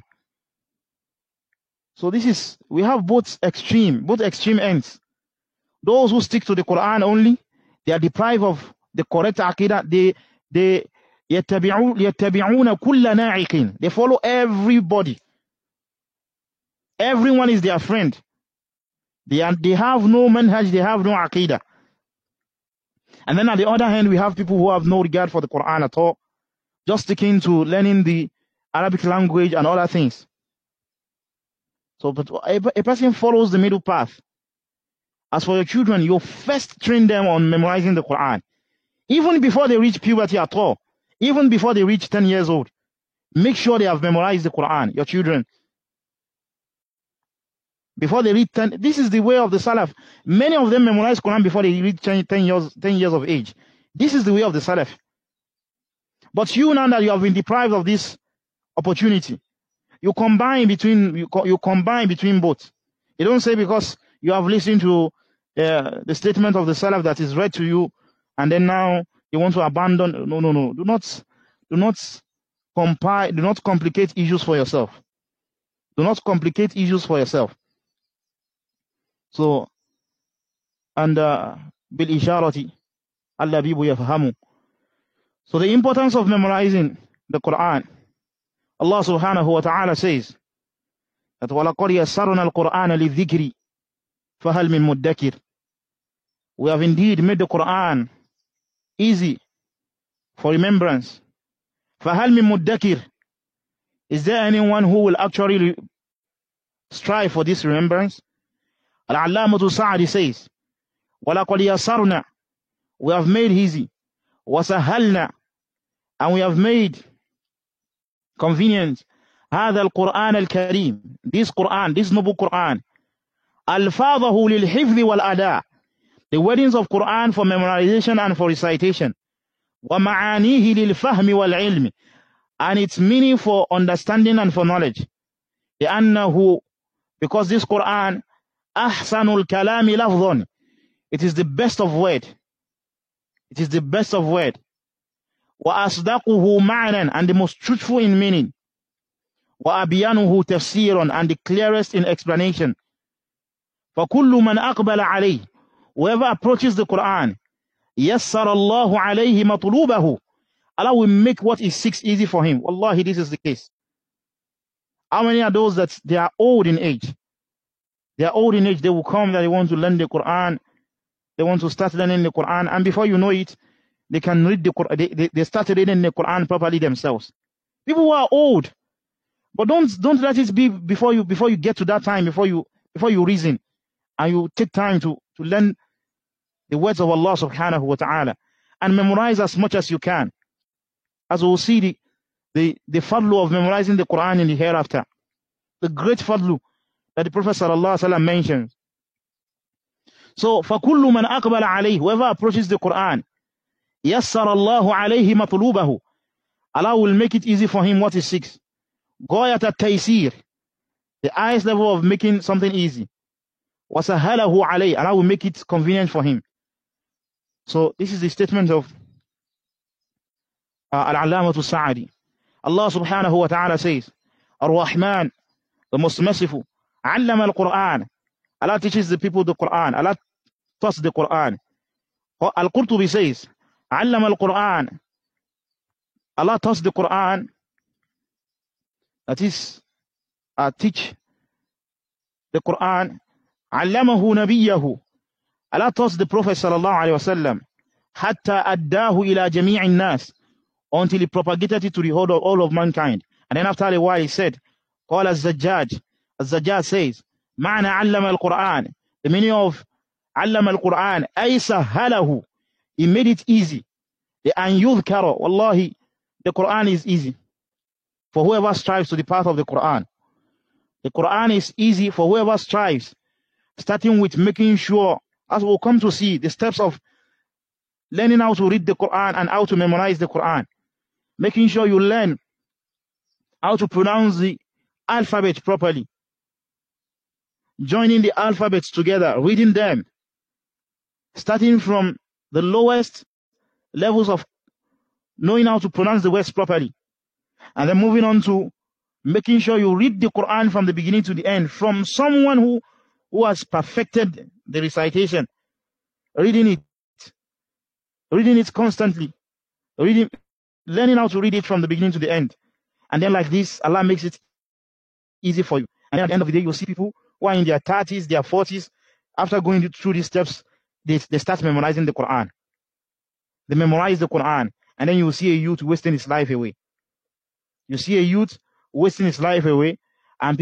So we have both extreme ends. Those who stick to the Quran only, they are deprived of the correct Aqidah. They يَتَّبِعُونَ كُلَّ نَاعِقٍ. They follow everybody. Everyone is their friend. They have no manhaj, they have no aqidah. And then on the other hand, we have people who have no regard for the Quran at all, just sticking to learning the Arabic language and other things. So, but a person follows the middle path. As for your children, you first train them on memorizing the Quran. Even before they reach puberty at all, even before they reach 10 years old, make sure they have memorized the Quran, your children. Before they reach 10, this is the way of the Salaf. Many of them memorize Quran before they reach 10 years of age. This is the way of the Salaf. But you, now that you have been deprived of this opportunity, you combine between both. You don't say because you have listened to the statement of the Salaf that is read to you, and then now you want to abandon. No. Do not complicate issues for yourself. Do not complicate issues for yourself. So, and bil isharati allabibu yafhamu. So the importance of memorizing the Quran. Allah subhanahu wa ta'ala says that وَلَقَدْ يَسَّرْنَا الْقُرْآنَ لِلذِّكْرِ فَهَلْ مِن مُدَّكِرٍ. We have indeed made the Quran easy for remembrance. فَهَلْ مِن مُدَّكِرٍ. Is there anyone who will actually strive for this remembrance? Al-Allamatu Sa'di says, وَلَقَدْ يَسَّرْنَا. We have made easy. وَسَهَّلْنَا. And we have made convenient هذا القرآن الكريم. This Quran, this noble Quran. ألفاظه للحفظ والأداء. The wordings of Quran for memorization and for recitation. ومعانيه للفهم والعلم. And its meaning for understanding and for knowledge. لأنه, because this Quran أحسن الكلام لفظا. It is the best of word. It is the best of word. وأصدقه معنى, and the most truthful in meaning. وأبيانه تفسيرا, and the clearest in explanation. فكل من أقبل عليه. Whoever approaches the Quran, يسر الله عليه مطلوبه. Allah will make what he seeks easy for him. Wallahi, this is the case. How many are those that they are old in age? They are old in age. They will come that they want to learn the Quran. They want to start learning the Quran, and before you know it, they can read the Quran. They start reading the Quran properly themselves. People who are old, but don't let it be before you get to that time, before you reason and you take time to to learn the words of Allah subhanahu wa ta'ala and memorize as much as you can. As we'll see the fadlu of memorizing the Quran in the hereafter. The great fadlu that the Prophet sallallahu alaihi wasallam mentions. So, فَكُلُّ مَنْ أَقْبَلَ عَلَيْهِ, whoever approaches the Quran, يَسَّرَ اللَّهُ عَلَيْهِ مَطْلُوبَهُ, Allah will make it easy for him what he seeks. غَايَةَ التَّيْسِيرِ, the highest level of making something easy. وَسَهَّلَهُ عَلَيْهِ, Allah will make it convenient for him. So, this is the statement of Al-Allamatu Sa'adi. Allah subhanahu wa ta'ala says, Ar-Rahman, the most merciful, علَّمَ الْقُرْآنِ, Allah teaches the people the Quran. Allah taught the Quran. Al-Qurtubi says, علَّمَ الْقُرْآنِ, Allah taught the Quran, that is, teach the Quran. علَّمَهُ نَبِيَّهُ, Allah taught the Prophet sallallahu alaihi wasallam, حَتَّى أَدَّاهُ إِلَى جَمِيعِ النَّاسِ, until he propagated it to the whole of all of mankind. And then after a while he said, قال الزجاج, الزجاج says, معنى علم القرآن, the meaning of علم القرآن أي سهله, he made it easy. لأن يذكر, wallahi, the Quran is easy for whoever strives to the path of the Quran. The Quran is easy for whoever strives, starting with making sure, as we'll come to see, the steps of learning how to read the Quran and how to memorize the Quran. Making sure you learn how to pronounce the alphabet properly. Joining the alphabets together, reading them, starting from the lowest levels of knowing how to pronounce the words properly, and then moving on to making sure you read the Quran from the beginning to the end, from someone who has perfected the recitation, reading it constantly, learning how to read it from the beginning to the end. And then like this, Allah makes it easy for you. And then at the end of the day, you'll see people who are in their 30s, their 40s, after going through these steps, they start memorizing the Quran. They memorize the Quran. And then you will see a youth wasting his life away. You see a youth wasting his life away, and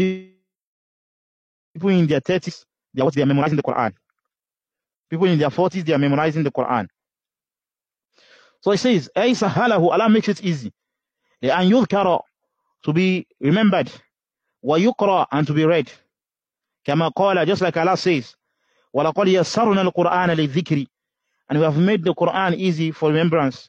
people in their 30s, they are memorizing the Quran. People in their 40s, they are memorizing the Quran. So it says, أي سهله, Allah makes it easy. لأن يذكر, to be remembered. ويقرأ, and to be read. كما قال, just like Allah says, وَلَقَدْ يَسَّرْنَا الْقُرْآنَ لِلذِّكْرِ, and we have made the Quran easy for remembrance.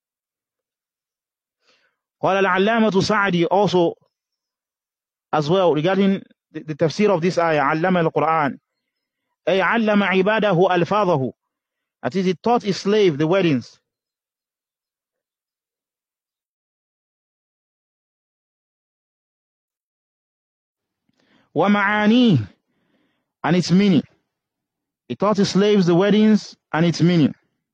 قال العلامة سعدي also as well regarding the tafsir of this ayah, علم القرآن أي علم عباده ألفاظه, that is, he taught his slave the wordings. ومعانيه, and its meaning. He taught his slaves the wordings and its meaning.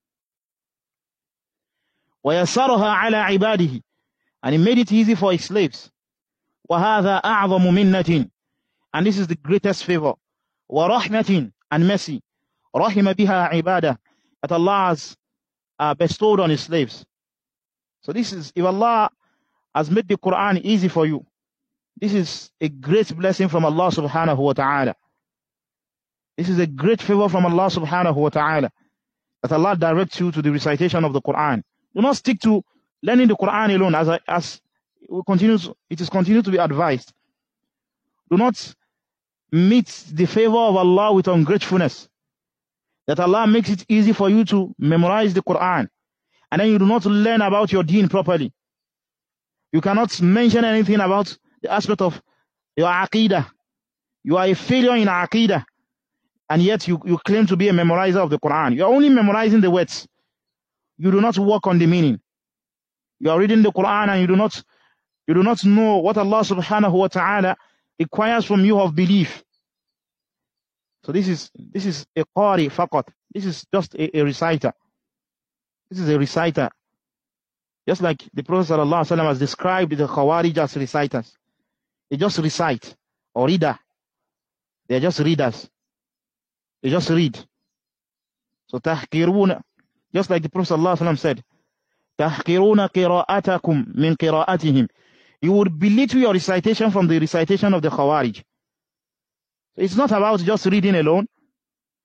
ويسرها على عباده, and he made it easy for his slaves. وهذا أعظم منة, and this is the greatest favor. ورحمة, and mercy. رحم بها عباده, that Allah has bestowed on his slaves. So this is, if Allah has made the Quran easy for you, this is a great blessing from Allah subhanahu wa ta'ala. This is a great favor from Allah subhanahu wa ta'ala, that Allah directs you to the recitation of the Quran. Do not stick to learning the Quran alone, as it is continued to be advised. Do not meet the favor of Allah with ungratefulness, that Allah makes it easy for you to memorize the Quran, and then you do not learn about your deen properly. You cannot mention anything about the aspect of your aqidah. You are a failure in aqidah, and yet you claim to be a memorizer of the Quran. You are only memorizing the words. You do not work on the meaning. You are reading the Quran and you do not know what Allah subhanahu wa ta'ala requires from you of belief. So this is a qari faqat. This is just a reciter. This is a reciter. Just like the Prophet sallallahu alaihi wasallam has described the Khawarij as reciters. They just recite, or reader. They are just readers. They just read. So tahqiruna, just like the Prophet sallallahu alaihi wasallam said, tahqiruna qira'atakum min qira'atihim. You would belittle your recitation from the recitation of the Khawarij. So it's not about just reading alone.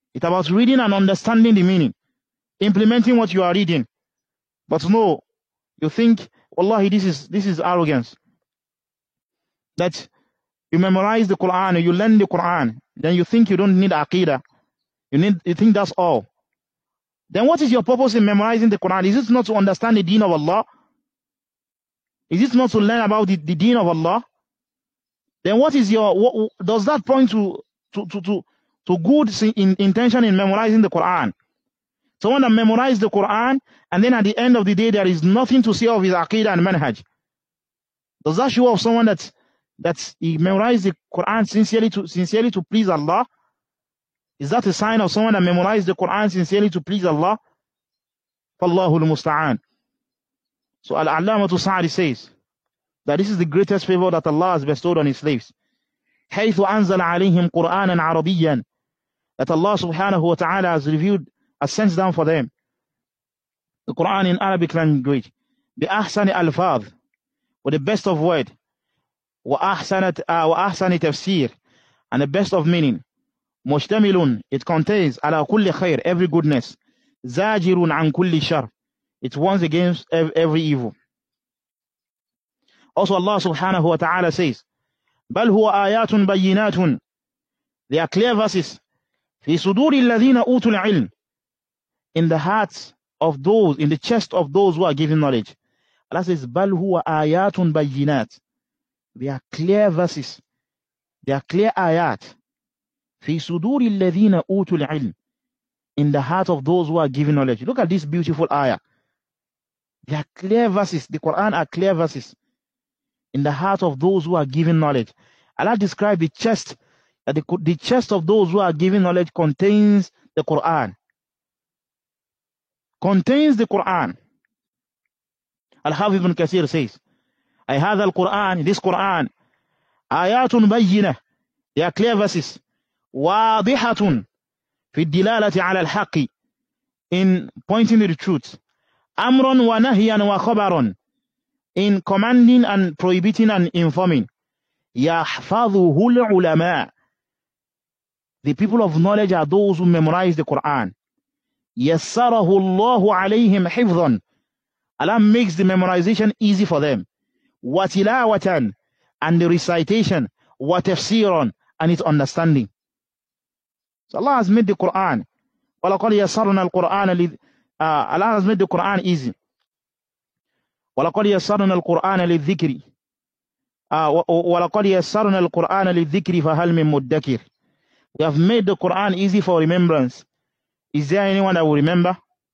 It's about reading and understanding the meaning, implementing what you are reading. But no, you think, wallahi, this is arrogance. That you memorize the Quran, you learn the Quran, then you think you don't need Aqidah. You think that's all. Then what is your purpose in memorizing the Quran? Is it not to understand the deen of Allah? Is it not to learn about the deen of Allah? Then what is does that point to good intention in memorizing the Quran? Someone that memorized the Quran and then at the end of the day there is nothing to say of his Aqidah and Manhaj. Does that show of someone that he memorized the Quran sincerely to please Allah? Is that a sign of someone that memorized the Quran sincerely to please Allah? Fallahul musta'an. So Al-Allamatu Sa'di says that this is the greatest favor that Allah has bestowed on his slaves. حيث أنزل عليهم قرآنا عربيا, that Allah subhanahu wa ta'ala has sent down for them the Quran in Arabic language, بأحسن ألفاظ, with the best of word, وأحسن تفسير, and the best of meaning, مشتمل, it contains على كل خير, every goodness, زاجر عن كل شر, it warns against every evil. Also Allah subhanahu wa ta'ala says, بل هو آيات بينات, they are clear verses, في صدور الذين أوتوا العلم, in the hearts of those, in the chest of those who are given knowledge. Allah says, بل هو آيات بينات, they are clear verses, they are clear ayat, في صدور الذين أوتوا العلم, in the heart of those who are given knowledge. Look at this beautiful ayah. They are clear verses. The Quran are clear verses in the heart of those who are given knowledge. Allah described the chest, that the chest of those who are given knowledge contains the Quran. Contains the Quran. Al-Hafiz ibn Kathir says, I have al-Quran, this Quran, ayatun bayyinah, they are clear verses, wadihatun fi dilalati ala al-haqqi, in pointing to the truth, amran wa nahyan wa khabaran, in commanding and prohibiting and informing, yahfadhuhu al-ulama, the people of knowledge are those who memorize the Quran, yassarahu Allahu alayhim hifdhan, Allah makes the memorization easy for them, wa tilawatan, and the recitation, wa tafsiran, and its understanding. So Allah has made the Quran, وَلَقَدْ يَسَّرْنَا الْقُرْآنَ Allah has made the Quran easy. وَلَقَدْ يَسَّرْنَا الْقُرْآنَ لِلذِّكْرِ وَلَقَدْ يَسَّرْنَا الْقُرْآنَ لِلذِّكْرِ فَهَلْ مِن مُدَّكِرٍ. We have made the Quran easy for remembrance. Is there anyone that will remember?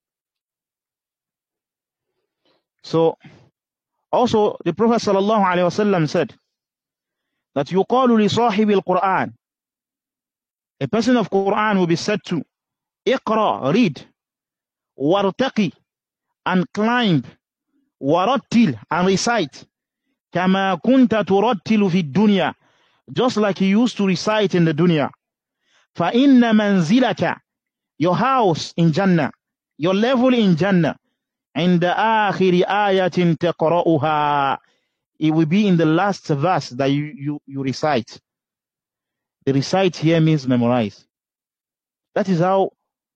So, also the Prophet sallallahu alaihi wasallam said that يُقَالُ لِصَاحِبِ الْقُرْآنِ, a person of Quran will be said to, اقرأ, read, وارتقي, and climb, ورتل, and recite, كما كنت ترتل في الدنيا, just like you used to recite in the dunya. فإن منزلك, your house in Jannah, your level in Jannah, عند آخر آية تقرأها, it will be in the last verse that you recite. The recite here means memorize. That is how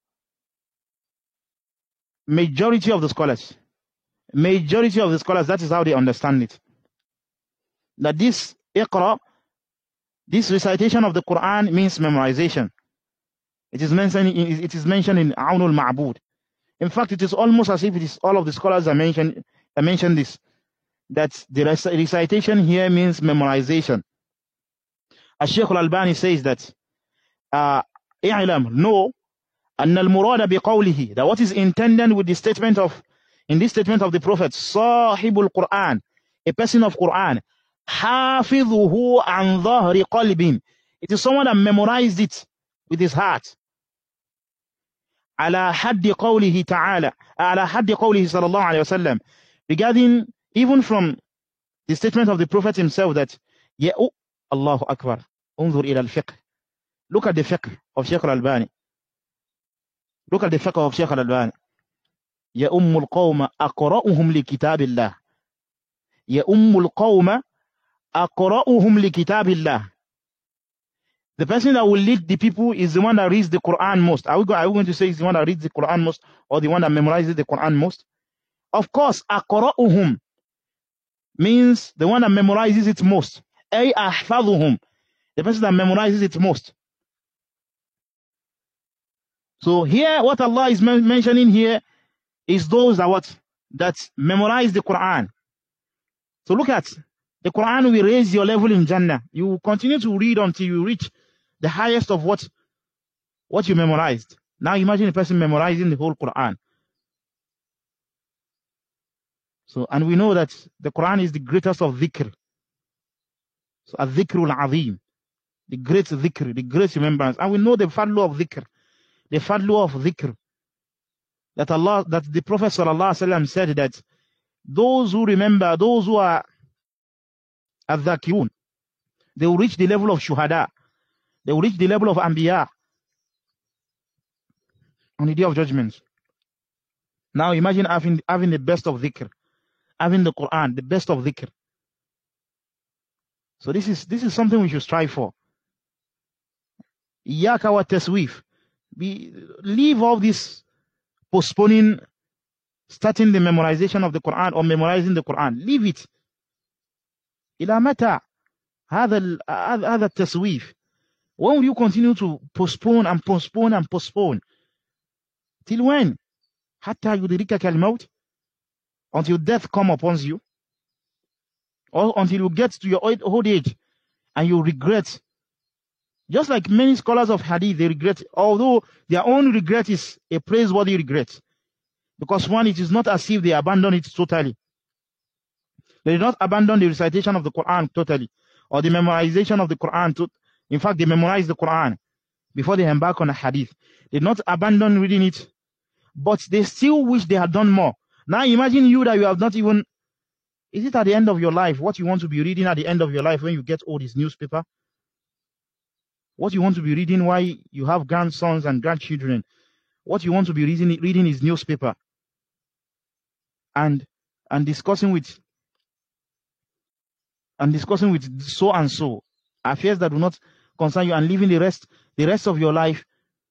majority of the scholars, that is how they understand it. That this iqra, this recitation of the Quran means memorization. It is mentioned in Awnul Ma'bud. In fact, it is almost as if it is all of the scholars that mention this, that the recitation here means memorization. Al-Shaykh Al-Albani says that know أن المراد بقوله, that what is intended with the statement of, in this statement of the Prophet, صاحب القرآن, a person of Quran, حافظه عن ظهر قلب, it is someone that memorized it with his heart. على حد قوله تعالى, على حد قوله صلى الله عليه وسلم, regarding even from the statement of the Prophet himself that Allahu Akbar, انظر إلى الفقه. Look at the fiqh of Shaykh Al-Albani. Look at the fiqh of Shaykh Al-Albani. يَأُمُّ الْقَوْمَ أَقْرَأُهُمْ لِكِتَابِ اللَّهِ. يَأُمُّ الْقَوْمَ أَقْرَأُهُمْ لِكِتَابِ اللَّهِ. The person that will lead the people is the one that reads the Quran most. Are we going to say is the one that reads the Quran most or the one that memorizes the Quran most? Of course, aqra'uhum means the one that memorizes it most. Ay ahfazuhum, the person that memorizes it most. So here, what Allah is mentioning here is those that memorize the Quran. So look at the Quran will raise your level in Jannah. You will continue to read until you reach the highest of what you memorized. Now imagine a person memorizing the whole Quran. So, and we know that the Quran is the greatest of dhikr. So, al-dhikrul azim, the great dhikr, the great remembrance. And we know the fadlu of dhikr, the fadlu of dhikr. That the Prophet ﷺ said that those who remember, those who are al-dhakirun, they will reach the level of shuhada. They will reach the level of anbiya on the day of judgment. Now imagine having the best of dhikr, having the Quran, the best of dhikr. So this is something we should strive for. Iyaka wa taswif. Leave all this postponing, starting the memorization of the Quran or memorizing the Quran. Leave it. إلى متى هذا التسويف? When will you continue to postpone and postpone and postpone? Till when? حتى يدركك الموت, until death come upon you, or until you get to your old age and you regret. Just like many scholars of hadith, they regret, although their own regret is a praiseworthy regret. Because one, it is not as if they abandon it totally. They did not abandon the recitation of the Quran totally, or the memorization of the Quran. In fact, they memorized the Quran before they embark on a hadith. They did not abandon reading it, but they still wish they had done more. Now imagine you that you have not even, is it at the end of your life, what you want to be reading at the end of your life when you get old is newspaper? What you want to be reading while you have grandsons and grandchildren, what you want to be reading is newspaper. And discussing with so and so affairs that do not concern you, and living the rest of your life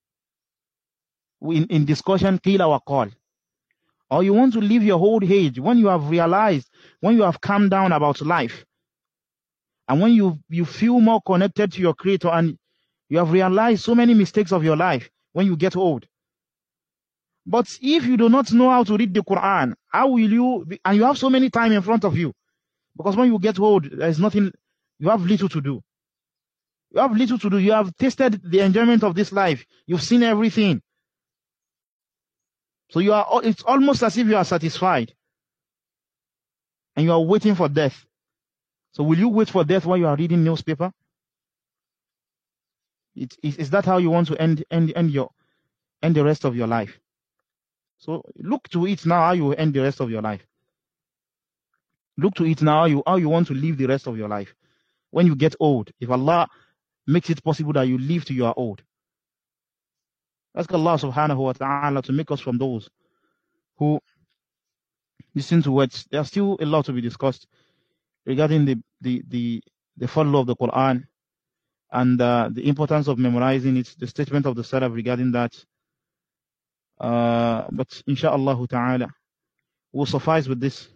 in discussion, qila wa qal. Or you want to live your old age when you have realized, when you have calmed down about life, and when you feel more connected to your Creator, and you have realized so many mistakes of your life when you get old. But if you do not know how to read the Quran, how will you, and you have so many time in front of you, because when you get old, there's nothing, you have little to do. You have little to do. You have tasted the enjoyment of this life. You've seen everything. So it's almost as if you are satisfied. And you are waiting for death. So will you wait for death while you are reading newspaper? Is that how you want to end the rest of your life? So look to it now how you end the rest of your life. Look to it now how you want to live the rest of your life. When you get old, if Allah makes it possible that you live till you are old. Ask Allah subhanahu wa ta'ala to make us from those who listen to words. There's still a lot to be discussed regarding the follow of the Quran and the importance of memorizing it, the statement of the Salaf regarding that. But inshallah ta'ala, we'll suffice with this.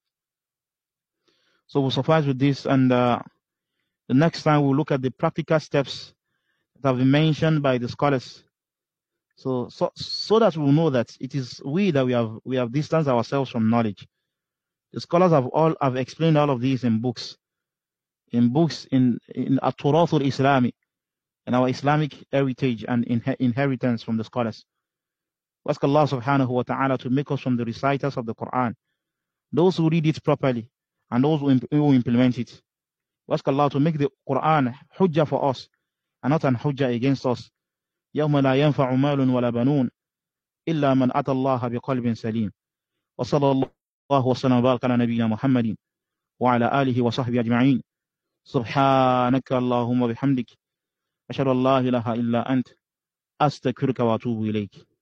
So we'll suffice with this, and the next time we'll look at the practical steps that have been mentioned by the scholars. So that we'll know that it is we that we have distanced ourselves from knowledge. The scholars have explained all of these in books in At-Turath al-Islami, in our Islamic heritage and inheritance from the scholars. We ask Allah subhanahu wa ta'ala to make us from the reciters of the Quran, those who read it properly and those who implement it. We ask Allah to make the Quran hujjah for us and not an hujjah against us. يوم لا ينفع مال ولا بنون إلا من أتى الله بقلب سليم. وصلى الله وسلم وبارك على نبينا محمد وعلى آله وصحبه أجمعين. سبحانك اللهم وبحمدك أشهد أن لا إله إلا أنت أستغفرك وأتوب إليك.